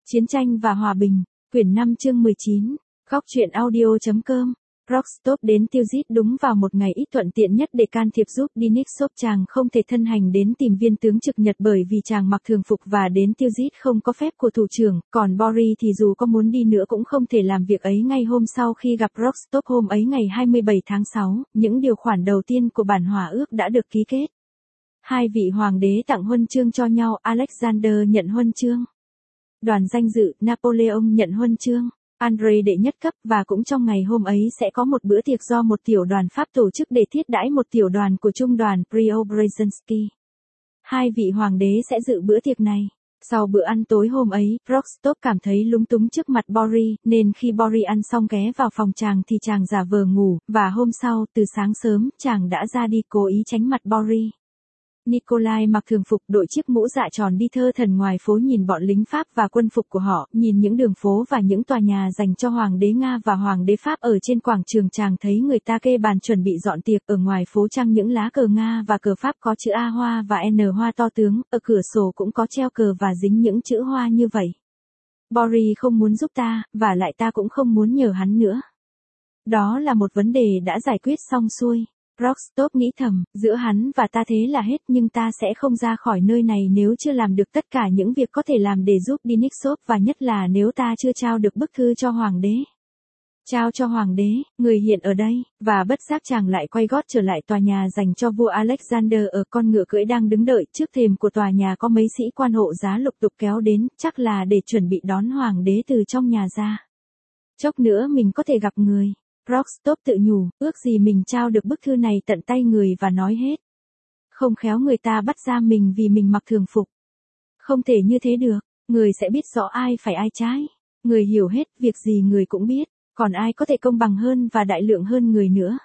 Chiến tranh và hòa bình, quyển 5 chương 19, Góc truyện audio.com. Rockstop đến tiêu diệt đúng vào một ngày ít thuận tiện nhất để can thiệp giúp Denisov. Chàng không thể thân hành đến tìm viên tướng trực Nhật bởi vì chàng mặc thường phục và đến tiêu diệt không có phép của thủ trưởng, còn Boris thì dù có muốn đi nữa cũng không thể làm việc ấy ngay hôm sau khi gặp Rockstop. Hôm ấy ngày 27 tháng 6, những điều khoản đầu tiên của bản hòa ước đã được ký kết. Hai vị hoàng đế tặng huân chương cho nhau, Alexander nhận huân chương Đoàn danh dự, Napoleon nhận huân chương Andre đệ nhất cấp, và cũng trong ngày hôm ấy sẽ có một bữa tiệc do một tiểu đoàn Pháp tổ chức để thiết đãi một tiểu đoàn của trung đoàn Preobrazhensky. Hai vị hoàng đế sẽ dự bữa tiệc này. Sau bữa ăn tối hôm ấy, Rockstop cảm thấy lúng túng trước mặt Boris, nên khi Boris ăn xong ghé vào phòng chàng thì chàng giả vờ ngủ, và hôm sau, từ sáng sớm, chàng đã ra đi cố ý tránh mặt Boris. Nikolai mặc thường phục, đội chiếc mũ dạ tròn đi thơ thẩn ngoài phố, nhìn bọn lính Pháp và quân phục của họ, nhìn những đường phố và những tòa nhà dành cho Hoàng đế Nga và Hoàng đế Pháp ở trên quảng trường. Chàng thấy người ta kê bàn chuẩn bị dọn tiệc, ở ngoài phố trăng những lá cờ Nga và cờ Pháp có chữ A hoa và N hoa to tướng, ở cửa sổ cũng có treo cờ và dính những chữ hoa như vậy. Boris không muốn giúp ta, và lại ta cũng không muốn nhờ hắn nữa. Đó là một vấn đề đã giải quyết xong xuôi. Rockstop nghĩ thầm, giữa hắn và ta thế là hết, nhưng ta sẽ không ra khỏi nơi này nếu chưa làm được tất cả những việc có thể làm để giúp Denisov, và nhất là nếu ta chưa trao được bức thư cho hoàng đế. Trao cho hoàng đế, người hiện ở đây, và bất giác chàng lại quay gót trở lại tòa nhà dành cho vua Alexander. Ở con ngựa cưỡi đang đứng đợi trước thềm của tòa nhà có mấy sĩ quan hộ giá lục tục kéo đến, chắc là để chuẩn bị đón hoàng đế từ trong nhà ra. Chốc nữa mình có thể gặp người. Rockstop tự nhủ, ước gì mình trao được bức thư này tận tay người và nói hết. Không khéo người ta bắt giam mình vì mình mặc thường phục. Không thể như thế được, người sẽ biết rõ ai phải ai trái. Người hiểu hết, việc gì người cũng biết, còn ai có thể công bằng hơn và đại lượng hơn người nữa.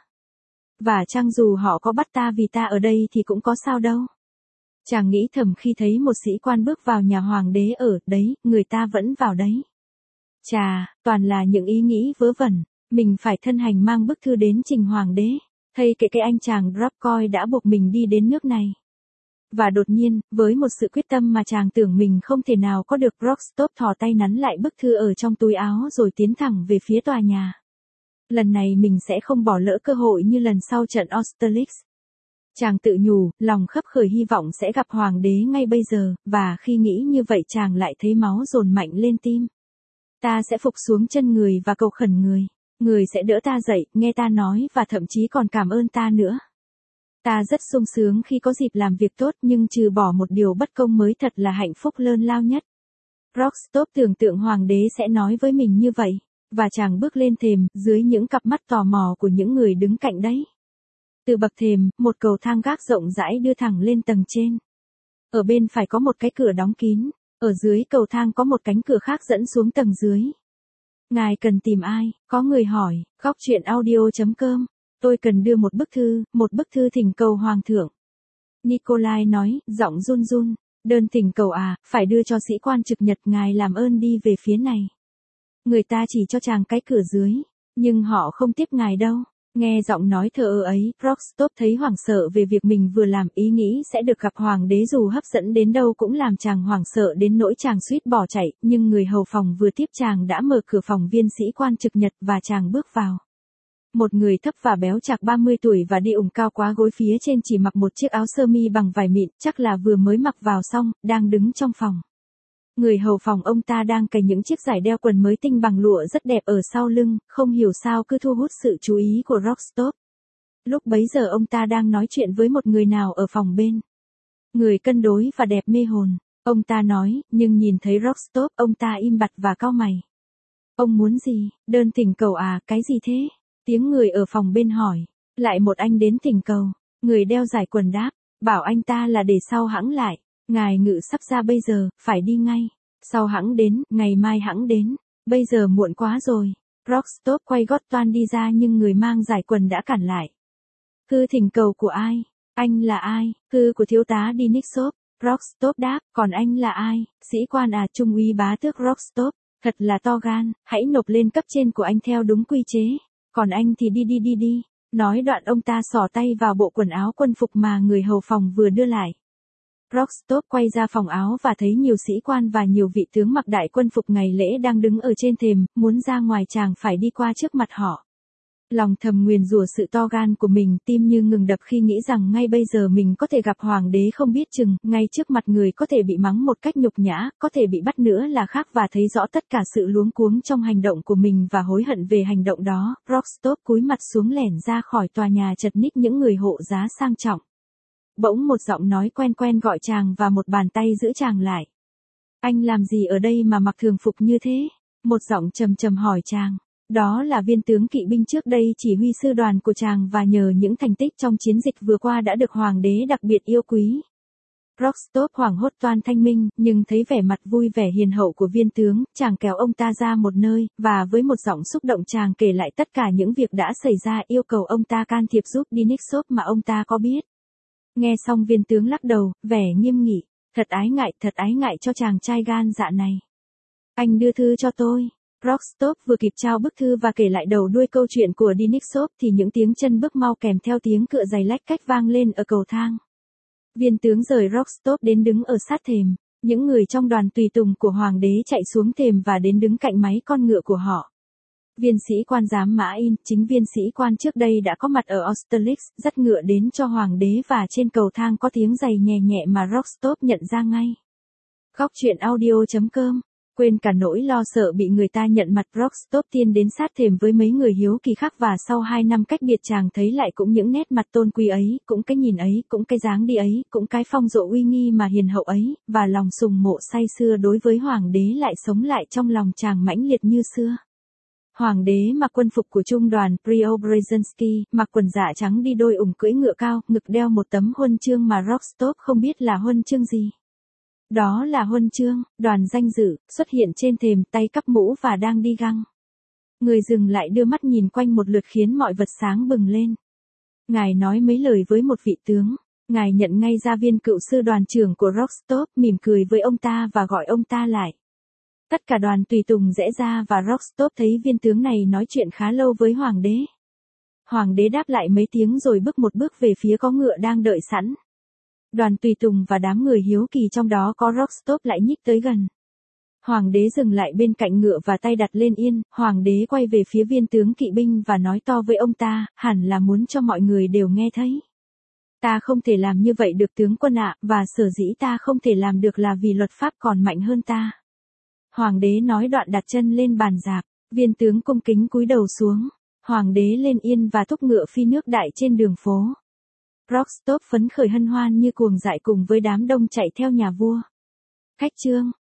Và chăng dù họ có bắt ta vì ta ở đây thì cũng có sao đâu. Chàng nghĩ thầm khi thấy một sĩ quan bước vào nhà hoàng đế ở đấy, người ta vẫn vào đấy. Chà, toàn là những ý nghĩ vớ vẩn. Mình phải thân hành mang bức thư đến trình hoàng đế. Thay kệ cái anh chàng Drapcoy đã buộc mình đi đến nước này. Và đột nhiên, với một sự quyết tâm mà chàng tưởng mình không thể nào có được, Rockstop thò tay nắn lại bức thư ở trong túi áo rồi tiến thẳng về phía tòa nhà. Lần này mình sẽ không bỏ lỡ cơ hội như lần sau trận Austerlitz. Chàng tự nhủ, lòng khấp khởi hy vọng sẽ gặp hoàng đế ngay bây giờ, và khi nghĩ như vậy chàng lại thấy máu dồn mạnh lên tim. Ta sẽ phục xuống chân người và cầu khẩn người. Người sẽ đỡ ta dậy, nghe ta nói và thậm chí còn cảm ơn ta nữa. Ta rất sung sướng khi có dịp làm việc tốt, nhưng trừ bỏ một điều bất công mới thật là hạnh phúc lớn lao nhất. Rockstop tưởng tượng hoàng đế sẽ nói với mình như vậy, và chàng bước lên thềm, dưới những cặp mắt tò mò của những người đứng cạnh đấy. Từ bậc thềm, một cầu thang gác rộng rãi đưa thẳng lên tầng trên. Ở bên phải có một cái cửa đóng kín, ở dưới cầu thang có một cánh cửa khác dẫn xuống tầng dưới. Ngài cần tìm ai? Có người hỏi. Góc truyện audio.com. Tôi cần đưa một bức thư thỉnh cầu hoàng thượng. Nikolai nói, giọng run run. Đơn thỉnh cầu à, phải đưa cho sĩ quan trực Nhật, ngài làm ơn đi về phía này. Người ta chỉ cho chàng cái cửa dưới, nhưng họ không tiếp ngài đâu. Nghe giọng nói thờ ơ ấy, Rockstop thấy hoảng sợ về việc mình vừa làm, ý nghĩ sẽ được gặp hoàng đế dù hấp dẫn đến đâu cũng làm chàng hoảng sợ đến nỗi chàng suýt bỏ chạy, nhưng người hầu phòng vừa tiếp chàng đã mở cửa phòng viên sĩ quan trực Nhật và chàng bước vào. Một người thấp và béo chạc 30 tuổi và đi ủng cao quá gối, phía trên chỉ mặc một chiếc áo sơ mi bằng vải mịn, chắc là vừa mới mặc vào xong, đang đứng trong phòng. Người hầu phòng ông ta đang cài những chiếc dải đeo quần mới tinh bằng lụa rất đẹp ở sau lưng, không hiểu sao cứ thu hút sự chú ý của Rockstop. Lúc bấy giờ ông ta đang nói chuyện với một người nào ở phòng bên. Người cân đối và đẹp mê hồn, ông ta nói, nhưng nhìn thấy Rockstop, ông ta im bặt và cau mày. Ông muốn gì? Đơn thỉnh cầu à, cái gì thế? Tiếng người ở phòng bên hỏi. Lại một anh đến thỉnh cầu. Người đeo dải quần đáp, bảo anh ta là để sau hẵng lại. Ngài ngự sắp ra bây giờ, phải đi ngay. Sau hẵng đến, ngày mai hẵng đến. Bây giờ muộn quá rồi. Rockstop quay gót toan đi ra nhưng người mang dải quần đã cản lại. Thư thỉnh cầu của ai? Anh là ai? Thư của thiếu tá Denisov. Rockstop đáp, còn anh là ai? Sĩ quan à, trung úy bá tước Rockstop. Thật là to gan, hãy nộp lên cấp trên của anh theo đúng quy chế. Còn anh thì đi. Nói đoạn ông ta xỏ tay vào bộ quần áo quân phục mà người hầu phòng vừa đưa lại. Rostov quay ra phòng áo và thấy nhiều sĩ quan và nhiều vị tướng mặc đại quân phục ngày lễ đang đứng ở trên thềm, muốn ra ngoài chàng phải đi qua trước mặt họ. Lòng thầm nguyền rủa sự to gan của mình, tim như ngừng đập khi nghĩ rằng ngay bây giờ mình có thể gặp hoàng đế không biết chừng, ngay trước mặt người có thể bị mắng một cách nhục nhã, có thể bị bắt nữa là khác và thấy rõ tất cả sự luống cuống trong hành động của mình và hối hận về hành động đó. Rostov cúi mặt xuống lẻn ra khỏi tòa nhà chật ních những người hộ giá sang trọng. Bỗng một giọng nói quen quen gọi chàng và một bàn tay giữ chàng lại. Anh làm gì ở đây mà mặc thường phục như thế? Một giọng trầm trầm hỏi chàng. Đó là viên tướng kỵ binh trước đây chỉ huy sư đoàn của chàng và nhờ những thành tích trong chiến dịch vừa qua đã được hoàng đế đặc biệt yêu quý. Rostov hoảng hốt toan thanh minh, nhưng thấy vẻ mặt vui vẻ hiền hậu của viên tướng, chàng kéo ông ta ra một nơi, và với một giọng xúc động chàng kể lại tất cả những việc đã xảy ra, yêu cầu ông ta can thiệp giúp Denisov mà ông ta có biết. Nghe xong viên tướng lắc đầu, vẻ nghiêm nghị, thật ái ngại cho chàng trai gan dạ này. Anh đưa thư cho tôi. Rostov vừa kịp trao bức thư và kể lại đầu đuôi câu chuyện của Denisov thì những tiếng chân bước mau kèm theo tiếng cựa giày lách cách vang lên ở cầu thang. Viên tướng rời Rostov đến đứng ở sát thềm. Những người trong đoàn tùy tùng của hoàng đế chạy xuống thềm và đến đứng cạnh máy con ngựa của họ. Viên sĩ quan giám Mã In, chính viên sĩ quan trước đây đã có mặt ở Austerlitz, dắt ngựa đến cho hoàng đế và trên cầu thang có tiếng giày nhẹ nhẹ mà Rostov nhận ra ngay. Góc truyện audio.com. Quên cả nỗi lo sợ bị người ta nhận mặt, Rostov tiến đến sát thềm với mấy người hiếu kỳ khác và sau 2 năm cách biệt chàng thấy lại cũng những nét mặt tôn quý ấy, cũng cái nhìn ấy, cũng cái dáng đi ấy, cũng cái phong độ uy nghi mà hiền hậu ấy, và lòng sùng mộ say sưa đối với hoàng đế lại sống lại trong lòng chàng mãnh liệt như xưa. Hoàng đế mặc quân phục của trung đoàn Preobrazhensky, mặc quần dạ trắng đi đôi ủng cưỡi ngựa cao, ngực đeo một tấm huân chương mà Rostov không biết là huân chương gì. Đó là huân chương, đoàn danh dự, xuất hiện trên thềm, tay cắp mũ và đang đi găng. Người dừng lại đưa mắt nhìn quanh một lượt khiến mọi vật sáng bừng lên. Ngài nói mấy lời với một vị tướng. Ngài nhận ngay ra viên cựu sư đoàn trưởng của Rostov, mỉm cười với ông ta và gọi ông ta lại. Tất cả đoàn tùy tùng rẽ ra và Rostov thấy viên tướng này nói chuyện khá lâu với hoàng đế. Hoàng đế đáp lại mấy tiếng rồi bước một bước về phía có ngựa đang đợi sẵn. Đoàn tùy tùng và đám người hiếu kỳ trong đó có Rostov lại nhích tới gần. Hoàng đế dừng lại bên cạnh ngựa và tay đặt lên yên, hoàng đế quay về phía viên tướng kỵ binh và nói to với ông ta, hẳn là muốn cho mọi người đều nghe thấy. Ta không thể làm như vậy được tướng quân ạ, và sở dĩ ta không thể làm được là vì luật pháp còn mạnh hơn ta. Hoàng đế nói đoạn đặt chân lên bàn rạp, viên tướng cung kính cúi đầu xuống. Hoàng đế lên yên và thúc ngựa phi nước đại trên đường phố. Rostov phấn khởi hân hoan như cuồng dại cùng với đám đông chạy theo nhà vua. Khách trương,